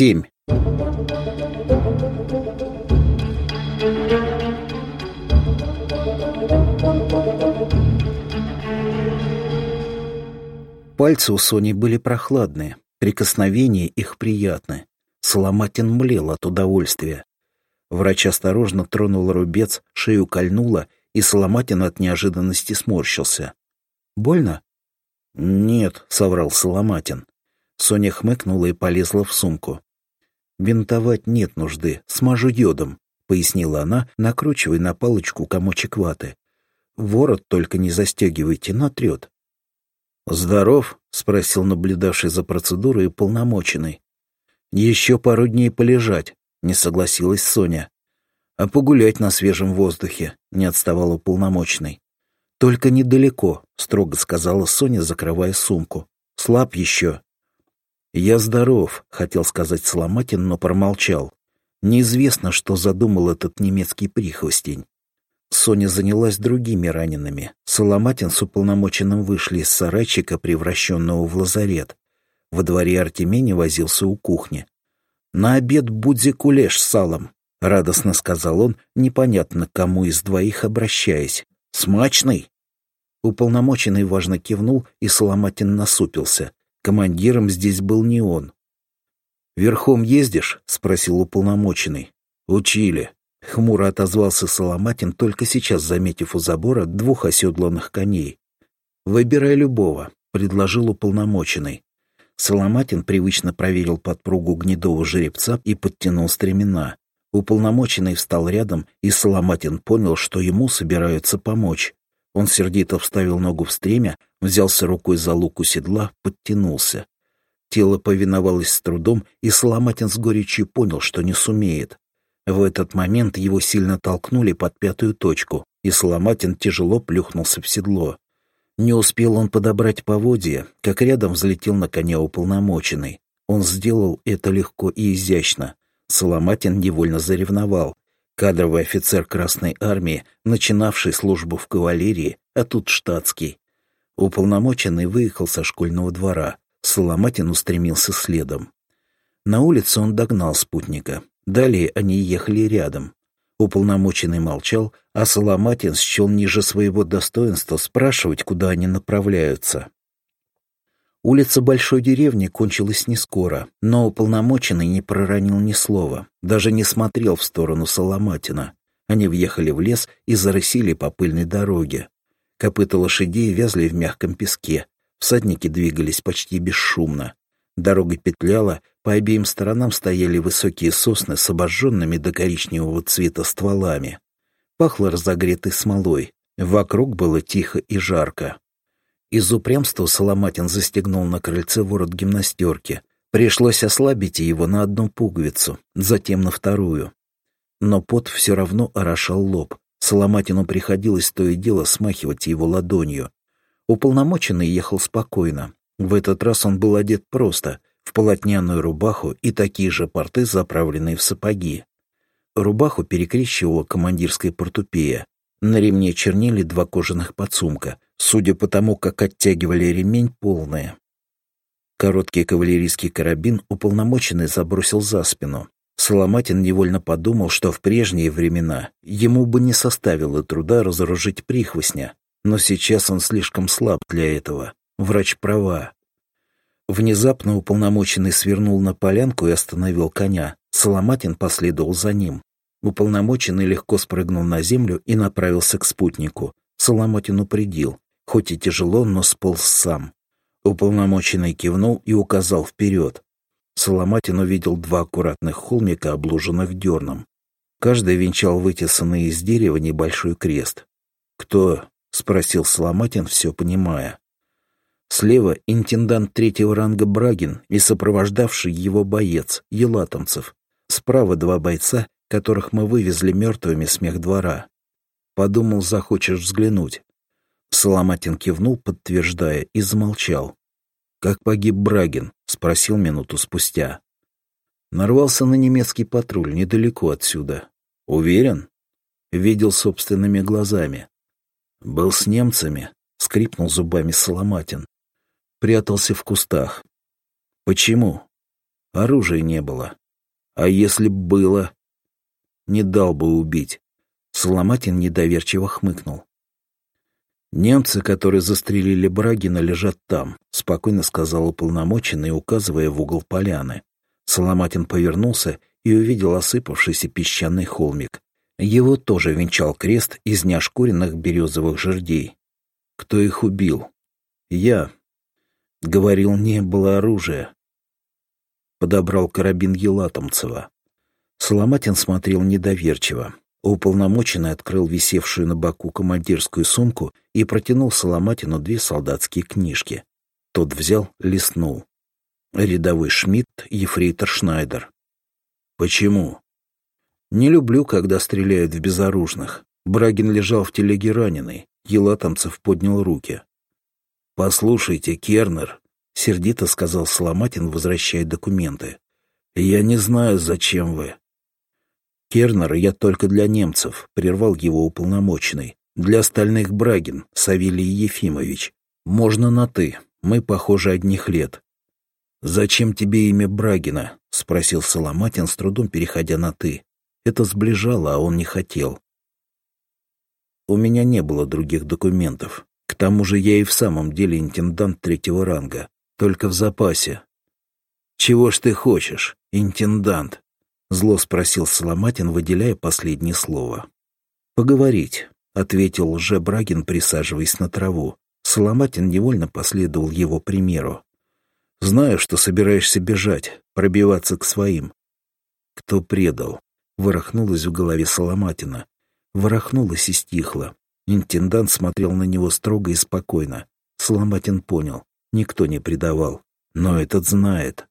7. Пальцы у Сони были прохладные, прикосновения их приятны. Соломатин млел от удовольствия. Врач осторожно тронул рубец, шею кольнула, и Соломатин от неожиданности сморщился. «Больно?» «Нет», — соврал Соломатин. Соня хмыкнула и полезла в сумку. «Бинтовать нет нужды, смажу йодом», — пояснила она, накручивая на палочку комочек ваты. «Ворот только не застегивайте, натрет». «Здоров?» — спросил наблюдавший за процедурой уполномоченный. «Еще пару дней полежать», — не согласилась Соня. «А погулять на свежем воздухе», — не отставал уполномоченный. «Только недалеко», — строго сказала Соня, закрывая сумку. «Слаб еще». «Я здоров», — хотел сказать Соломатин, но промолчал. Неизвестно, что задумал этот немецкий прихвостень. Соня занялась другими ранеными. Соломатин с уполномоченным вышли из сарайчика, превращенного в лазарет. Во дворе Артемий возился у кухни. «На обед будзик-кулеш с салом», — радостно сказал он, непонятно к кому из двоих обращаясь. «Смачный?» Уполномоченный важно кивнул, и Соломатин насупился. Командиром здесь был не он. «Верхом ездишь?» — спросил уполномоченный. «Учили». Хмуро отозвался Соломатин, только сейчас заметив у забора 2 оседланных коней. «Выбирай любого», — предложил уполномоченный. Соломатин привычно проверил подпругу гнедого жеребца и подтянул стремена. Уполномоченный встал рядом, и Соломатин понял, что ему собираются помочь. Он сердито вставил ногу в стремя, взялся рукой за луку седла, подтянулся. Тело повиновалось с трудом, и Соломатин с горечью понял, что не сумеет. В этот момент его сильно толкнули под 5-ю точку, и Соломатин тяжело плюхнулся в седло. Не успел он подобрать поводья, как рядом взлетел на коня уполномоченный. Он сделал это легко и изящно. Соломатин невольно заревновал. Кадровый офицер Красной Армии, начинавший службу в кавалерии, а тут штатский. Уполномоченный выехал со школьного двора. Соломатин устремился следом. На улице он догнал спутника. Далее они ехали рядом. Уполномоченный молчал, а Соломатин счел ниже своего достоинства спрашивать, куда они направляются. Улица большой деревни кончилась не скоро, но уполномоченный не проронил ни слова, даже не смотрел в сторону Соломатина. Они въехали в лес и зарысили по пыльной дороге. Копыта лошадей вязли в мягком песке, всадники двигались почти бесшумно. Дорога петляла, по обеим сторонам стояли высокие сосны с обожженными до коричневого цвета стволами. Пахло разогретой смолой, вокруг было тихо и жарко. Из упрямства Соломатин застегнул на крыльце ворот гимнастерки. Пришлось ослабить его на 1 пуговицу, затем на 2. Но пот все равно орошал лоб. Соломатину приходилось то и дело смахивать его ладонью. Уполномоченный ехал спокойно. В этот раз он был одет просто, в полотняную рубаху и такие же порты, заправленные в сапоги. Рубаху перекрещивала командирская портупея. На ремне чернели 2 кожаных подсумка, судя по тому, как оттягивали ремень, полные. Короткий кавалерийский карабин уполномоченный забросил за спину. Соломатин невольно подумал, что в прежние времена ему бы не составило труда разоружить прихвостня, но сейчас он слишком слаб для этого. Врач права. Внезапно уполномоченный свернул на полянку и остановил коня. Соломатин последовал за ним. Уполномоченный легко спрыгнул на землю и направился к спутнику. Соломатин упредил. Хоть и тяжело, но сполз сам. Уполномоченный кивнул и указал вперед. Соломатин увидел 2 аккуратных холмика, обложенных дерном. Каждый венчал вытесанный из дерева небольшой крест. «Кто?» — спросил Соломатин, все понимая. Слева интендант 3-го ранга Брагин и сопровождавший его боец, Елатомцев. Справа 2 бойца, которых мы вывезли мертвыми с мехдвора. Подумал, захочешь взглянуть. Соломатин кивнул, подтверждая, и замолчал. «Как погиб Брагин?» — спросил минуту спустя. Нарвался на немецкий патруль недалеко отсюда. «Уверен?» Видел собственными глазами. «Был с немцами», — скрипнул зубами Соломатин. Прятался в кустах. «Почему?» Оружия не было. А если б было? Не дал бы убить. Соломатин недоверчиво хмыкнул. «Немцы, которые застрелили Брагина, лежат там», — спокойно сказал уполномоченный, указывая в угол поляны. Соломатин повернулся и увидел осыпавшийся песчаный холмик. Его тоже венчал крест из неошкуренных березовых жердей. «Кто их убил?» «Я». Говорил, не было оружия. Подобрал карабин Елатомцева. Соломатин смотрел недоверчиво. Уполномоченный открыл висевшую на боку командирскую сумку и протянул Соломатину 2 солдатские книжки. Тот взял, листнул. Рядовой Шмидт, ефрейтор Шнайдер. «Почему?» «Не люблю, когда стреляют в безоружных. Брагин лежал в телеге раненый. Елатомцев поднял руки». «Послушайте, Кернер», — сердито сказал Соломатин, возвращая документы. «Я не знаю, зачем вы». «Кернер, я только для немцев», — прервал его уполномоченный. «Для остальных Брагин, Савелий Ефимович. Можно на «ты». Мы, похоже, одних лет». «Зачем тебе имя Брагина?» — спросил Соломатин, с трудом переходя на «ты». Это сближало, а он не хотел. «У меня не было других документов. К тому же я и в самом деле интендант 3-го ранга. Только в запасе». «Чего ж ты хочешь, интендант?» — зло спросил Соломатин, выделяя последнее слово. «Поговорить», — ответил Брагин, присаживаясь на траву. Соломатин невольно последовал его примеру. «Знаю, что собираешься бежать, пробиваться к своим». «Кто предал?» — ворохнулось в голове Соломатина. Ворохнулось и стихло. Интендант смотрел на него строго и спокойно. Соломатин понял, никто не предавал. Но этот знает.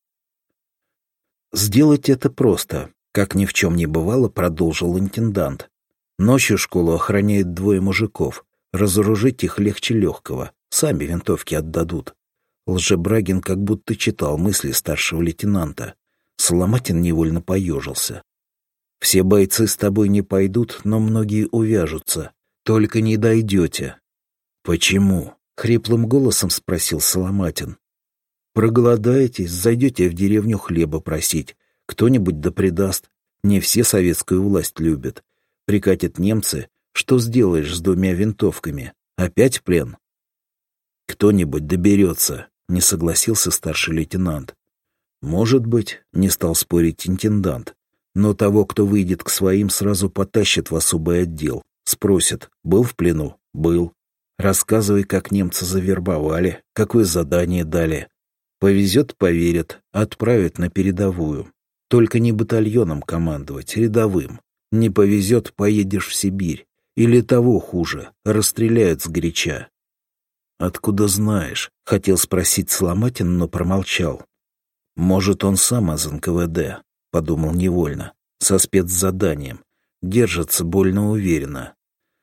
«Сделать это просто», — как ни в чем не бывало, продолжил интендант. «Ночью школу охраняет 2 мужиков. Разоружить их легче легкого. Сами винтовки отдадут». Лжебрагин как будто читал мысли старшего лейтенанта. Соломатин невольно поежился. «Все бойцы с тобой не пойдут, но многие увяжутся. Только не дойдете». «Почему?» — хриплым голосом спросил Соломатин. «Проголодаетесь, зайдете в деревню хлеба просить. Кто-нибудь да предаст. Не все советскую власть любят. Прикатят немцы. Что сделаешь с 2 винтовками? Опять плен?» «Кто-нибудь доберется», — не согласился старший лейтенант. «Может быть», — не стал спорить интендант. «Но того, кто выйдет к своим, сразу потащат в особый отдел. Спросят, был в плену? Был. Рассказывай, как немцы завербовали, какое задание дали. Повезет — поверят, отправят на передовую. Только не батальоном командовать, рядовым. Не повезет — поедешь в Сибирь. Или того хуже, расстреляют сгоряча». «Откуда знаешь?» — хотел спросить Соломатин, но промолчал. «Может, он сам из НКВД», — подумал невольно, со спецзаданием. Держится больно уверенно.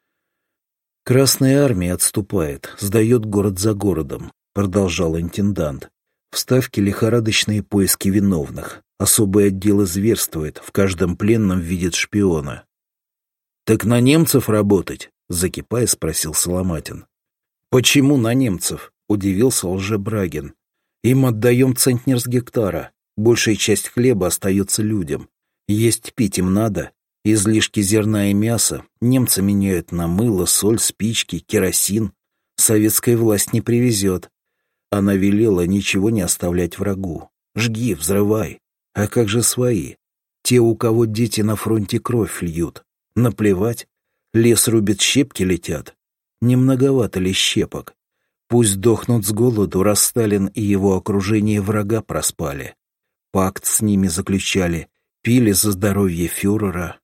«Красная армия отступает, сдает город за городом», — продолжал интендант. «В Ставке лихорадочные поиски виновных. Особый отдел зверствует, в каждом пленном видит шпиона». «Так на немцев работать?» — закипая спросил Соломатин. «Почему на немцев?» — удивился Брагин. «Им отдаем центнер с гектара. Большая часть хлеба остается людям. Есть пить им надо. Излишки зерна и мяса немцы меняют на мыло, соль, спички, керосин. Советская власть не привезет. Она велела ничего не оставлять врагу. Жги, взрывай. А как же свои? Те, у кого дети на фронте кровь льют. Наплевать. Лес рубит, щепки летят. Не многовато ли щепок? Пусть дохнут с голоду, раз Сталин и его окружение врага проспали. Пакт с ними заключали, пили за здоровье фюрера».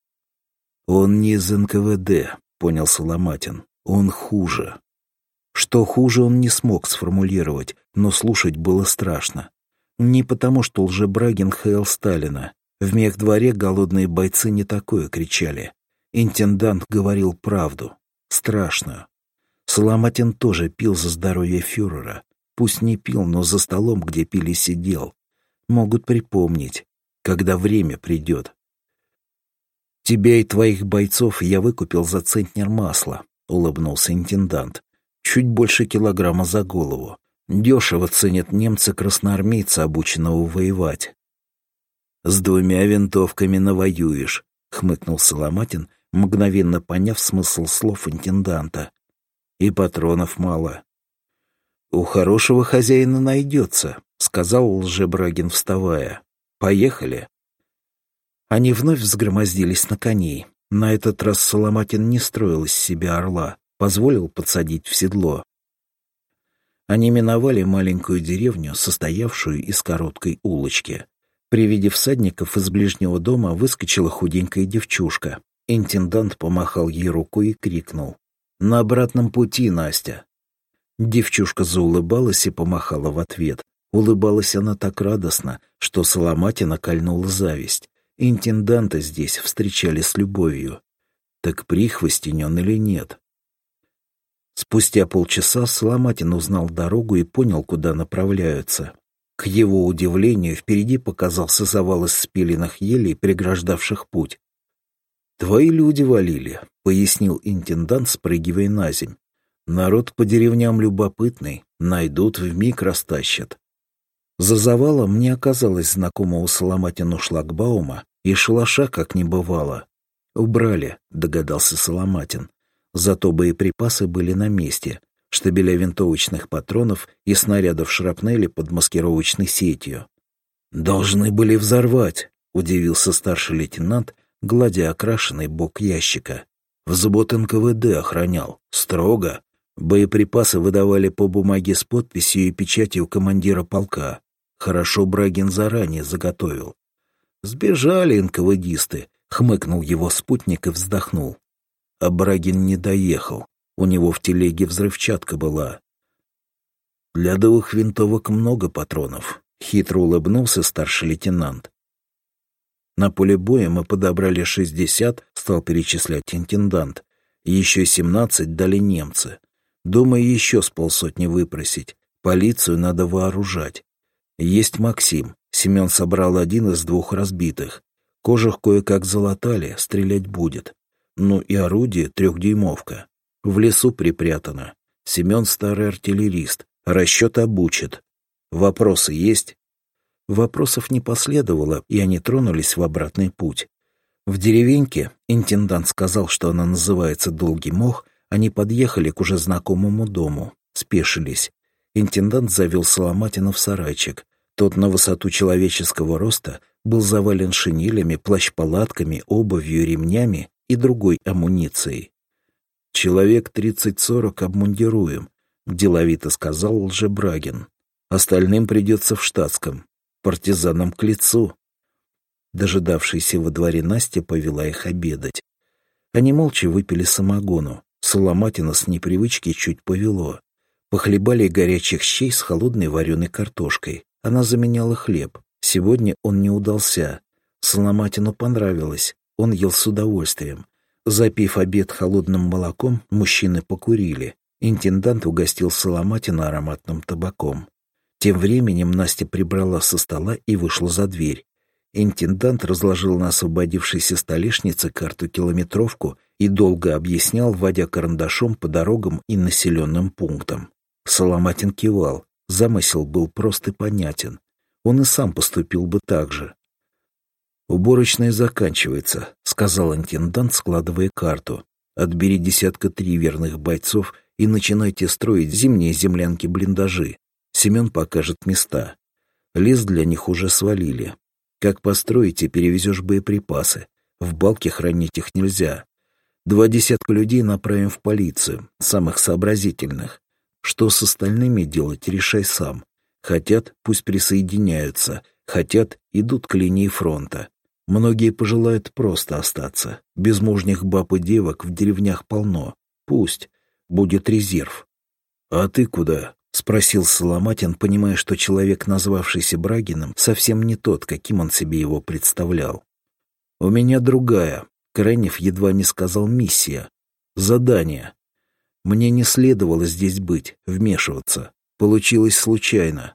«Он не из НКВД», — понял Соломатин. «Он хуже». Что хуже, он не смог сформулировать, но слушать было страшно. Не потому, что Лжебрагин хаял Сталина. В мехдворе голодные бойцы не такое кричали. Интендант говорил правду, страшную. Соломатин тоже пил за здоровье фюрера. Пусть не пил, но за столом, где пили, сидел. Могут припомнить, когда время придет. «Тебя и твоих бойцов я выкупил за центнер масла», — улыбнулся интендант. «Чуть больше килограмма за голову. Дешево ценят немцы красноармейца, обученного воевать. «С 2 винтовками навоюешь», — хмыкнул Соломатин, мгновенно поняв смысл слов интенданта. «И патронов мало». «У хорошего хозяина найдется», — сказал Лжебрагин, вставая. «Поехали». Они вновь взгромоздились на коней. На этот раз Соломатин не строил из себя орла, позволил подсадить в седло. Они миновали маленькую деревню, состоявшую из короткой улочки. При виде всадников из ближнего дома выскочила худенькая девчушка. Интендант помахал ей рукой и крикнул: «На обратном пути, Настя!» Девчушка заулыбалась и помахала в ответ. Улыбалась она так радостно, что Соломатина кольнула зависть. Интенданта здесь встречали с любовью. Так прихвостень он или нет? Спустя полчаса Соломатин узнал дорогу и понял, куда направляются. К его удивлению, впереди показался завал из спиленных елей, преграждавших путь. «Твои люди валили», — пояснил интендант, спрыгивая наземь. «Народ по деревням любопытный, найдут, вмиг растащат». За завалом не оказалось знакомого Соломатину шлагбаума, и шалаша как не бывало. «Убрали», — догадался Соломатин. Зато боеприпасы были на месте, штабеля винтовочных патронов и снарядов шрапнели под маскировочной сетью. «Должны были взорвать», — удивился старший лейтенант, гладя окрашенный бок ящика. «Взвод НКВД охранял. Строго. Боеприпасы выдавали по бумаге с подписью и печатью командира полка. Хорошо Брагин заранее заготовил». «Сбежали НКВДисты», — хмыкнул его спутник и вздохнул. А Брагин не доехал. У него в телеге взрывчатка была. «Для 2 винтовок много патронов», — хитро улыбнулся старший лейтенант. «На поле боя мы подобрали 60, — стал перечислять интендант. Еще 17 дали немцы. Думаю, еще с полсотни выпросить. Полицию надо вооружать. Есть Максим. Семен собрал 1 из 2 разбитых. Кожух кое-как залатали, стрелять будет. Ну и орудие 3-дюймовка. В лесу припрятано. Семен старый артиллерист. Расчет обучит. Вопросы есть?» Вопросов не последовало, и они тронулись в обратный путь. В деревеньке, интендант сказал, что она называется Долгий Мох, они подъехали к уже знакомому дому. Спешились. Интендант завел Соломатина в сарайчик. Тот на высоту человеческого роста был завален шинелями, плащ-палатками, обувью, ремнями и другой амуницией. «Человек 30-40 обмундируем», — деловито сказал Лжебрагин. «Остальным придется в штатском. Партизанам к лицу». Дожидавшаяся во дворе Настя повела их обедать. Они молча выпили самогону. Соломатина с непривычки чуть повело. Похлебали горячих щей с холодной вареной картошкой. Она заменяла хлеб. Сегодня он не удался. Соломатину понравилось. Он ел с удовольствием. Запив обед холодным молоком, мужчины покурили. Интендант угостил Соломатина ароматным табаком. Тем временем Настя прибрала со стола и вышла за дверь. Интендант разложил на освободившейся столешнице карту-километровку и долго объяснял, водя карандашом по дорогам и населенным пунктам. Соломатин кивал. Замысел был прост и понятен. Он и сам поступил бы так же. «Уборочная заканчивается», — сказал интендант, складывая карту. «Отбери 3 верных бойцов и начинайте строить зимние землянки-блиндажи. Семен покажет места. Лес для них уже свалили. Как построите, перевезешь боеприпасы. В балке хранить их нельзя. 20 людей направим в полицию, самых сообразительных. Что с остальными делать, решай сам. Хотят, пусть присоединяются. Хотят, идут к линии фронта. Многие пожелают просто остаться. Безмужних баб и девок в деревнях полно. Пусть. Будет резерв». «А ты куда?» — спросил Соломатин, понимая, что человек, назвавшийся Брагиным, совсем не тот, каким он себе его представлял. «У меня другая», — Крайнев едва не сказал, миссия. «Задание. Мне не следовало здесь быть, вмешиваться. Получилось случайно.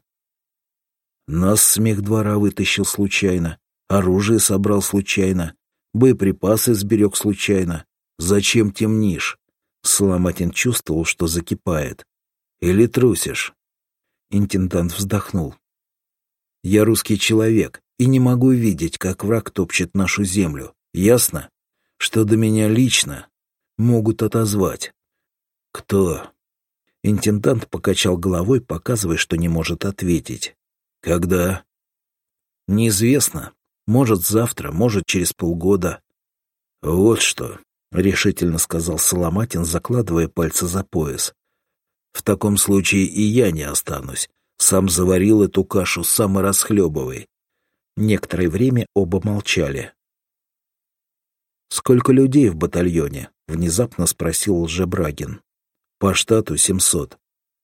Нас с мехдвора вытащил случайно. Оружие собрал случайно, боеприпасы сберег случайно. Зачем темнишь?» Соломатин чувствовал, что закипает. «Или трусишь?» Интендант вздохнул. Я русский человек и не могу видеть, как враг топчет нашу землю. Ясно? Что до меня лично могут отозвать. Кто? Интендант покачал головой, показывая, что не может ответить. Когда? Неизвестно. Может, завтра, может, через полгода. Вот что, решительно сказал Соломатин, закладывая пальцы за пояс. В таком случае и я не останусь. Сам заварил эту кашу, сам и расхлебывай. Некоторое время оба молчали. «Сколько людей в батальоне?» — внезапно спросил Лжебрагин. «По штату 700.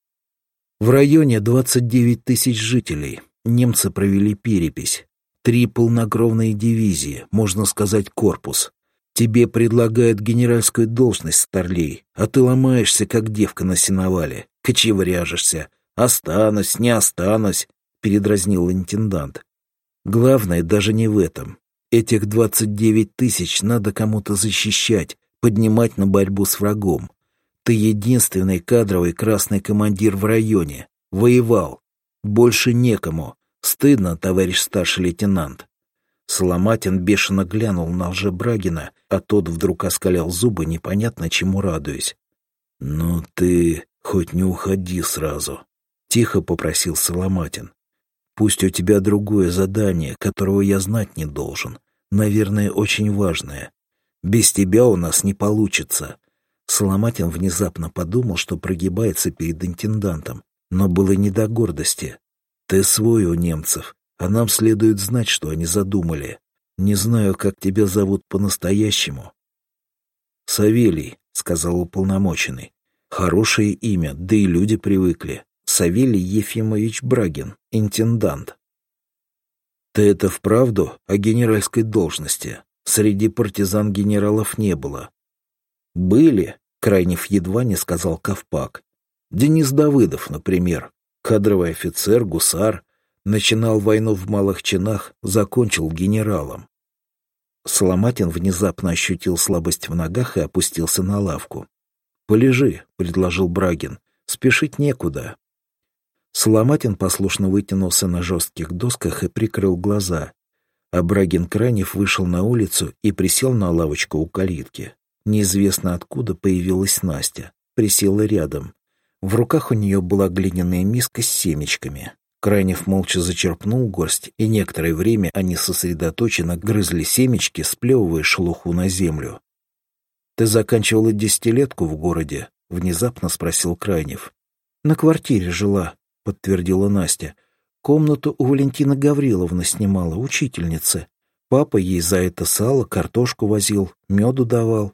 В районе 29 тысяч жителей. Немцы провели перепись. 3 полнокровные дивизии, можно сказать, корпус. Тебе предлагают генеральскую должность, старлей, а ты ломаешься, как девка на сеновале. Кочевряжешься. Останусь, не останусь», — передразнил интендант. «Главное даже не в этом. Этих 29 тысяч надо кому-то защищать, поднимать на борьбу с врагом. Ты единственный кадровый красный командир в районе. Воевал. Больше некому. Стыдно, товарищ старший лейтенант». Соломатин бешено глянул на Лжебрагина, а тот вдруг оскалял зубы, непонятно чему радуясь. «Ну ты хоть не уходи сразу», — тихо попросил Соломатин. «Пусть у тебя другое задание, которого я знать не должен. Наверное, очень важное. Без тебя у нас не получится». Соломатин внезапно подумал, что прогибается перед интендантом, но было не до гордости. «Ты свой у немцев, а нам следует знать, что они задумали. Не знаю, как тебя зовут по-настоящему». «Савелий», — сказал уполномоченный. «Хорошее имя, да и люди привыкли. Савелий Ефимович Брагин, интендант». «Ты это вправду о генеральской должности? Среди партизан генералов не было». «Были», — Крайнев едва не сказал Ковпак. «Денис Давыдов, например, кадровый офицер, гусар, начинал войну в малых чинах, закончил генералом». Соломатин внезапно ощутил слабость в ногах и опустился на лавку. «Полежи», — предложил Брагин, — «спешить некуда». Соломатин послушно вытянулся на жестких досках и прикрыл глаза, а Брагин-Крайнев вышел на улицу и присел на лавочку у калитки. Неизвестно откуда появилась Настя, присела рядом. В руках у нее была глиняная миска с семечками. Крайнев молча зачерпнул горсть, и некоторое время они сосредоточенно грызли семечки, сплевывая шелуху на землю. «Ты заканчивала десятилетку в городе?» — внезапно спросил Крайнев. «На квартире жила», — подтвердила Настя. «Комнату у Валентины Гавриловны снимала, учительницы. Папа ей за это сало, картошку возил, меду давал».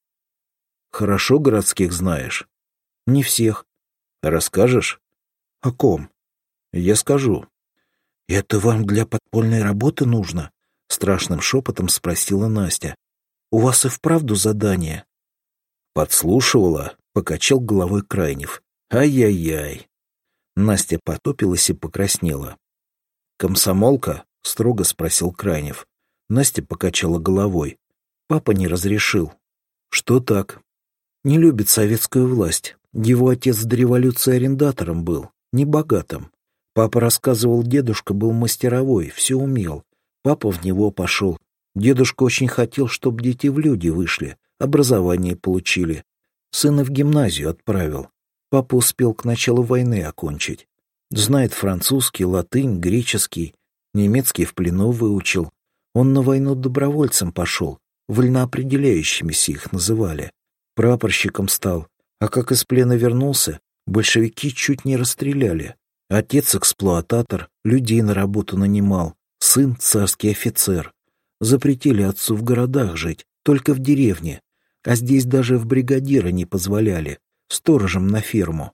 «Хорошо городских знаешь?» «Не всех». «Расскажешь?» «О ком?» «Я скажу». «Это вам для подпольной работы нужно?» — страшным шепотом спросила Настя. «У вас и вправду задание?» «Подслушивала?» — покачал головой Крайнев. «Ай-яй-яй». Настя потупилась и покраснела. «Комсомолка?» — строго спросил Крайнев. Настя покачала головой. «Папа не разрешил». «Что так?» «Не любит советскую власть. Его отец до революции арендатором был, небогатым. Папа рассказывал, дедушка был мастеровой, все умел. Папа в него пошел. Дедушка очень хотел, чтобы дети в люди вышли, образование получили. Сына в гимназию отправил. Папа успел к началу войны окончить. Знает французский, латынь, греческий. Немецкий в плену выучил. Он на войну добровольцем пошел. Вольноопределяющимися их называли. Прапорщиком стал. А как из плена вернулся, большевики чуть не расстреляли. Отец эксплуататор, людей на работу нанимал. Сын царский офицер. Запретили отцу в городах жить, только в деревне. А здесь даже в бригадира не позволяли. Сторожем на ферму.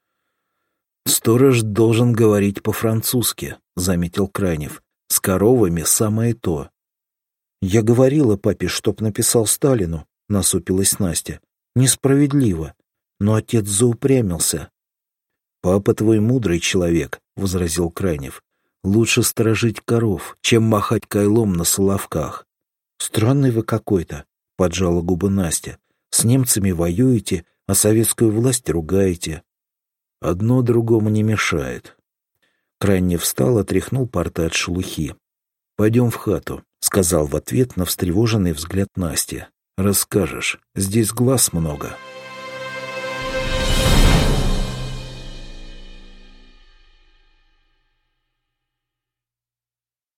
«Сторож должен говорить по-французски», — заметил Крайнев. «С коровами самое то». «Я говорила папе, чтоб написал Сталину», — насупилась Настя. «Несправедливо». Но отец заупрямился. «Папа твой мудрый человек», — возразил Крайнев. «Лучше сторожить коров, чем махать кайлом на соловках». «Странный вы какой-то», — поджала губы Настя. «С немцами воюете, а советскую власть ругаете». «Одно другому не мешает». Кранни встал, отряхнул порты от шелухи. «Пойдем в хату», — сказал в ответ на встревоженный взгляд Насти. «Расскажешь, здесь глаз много».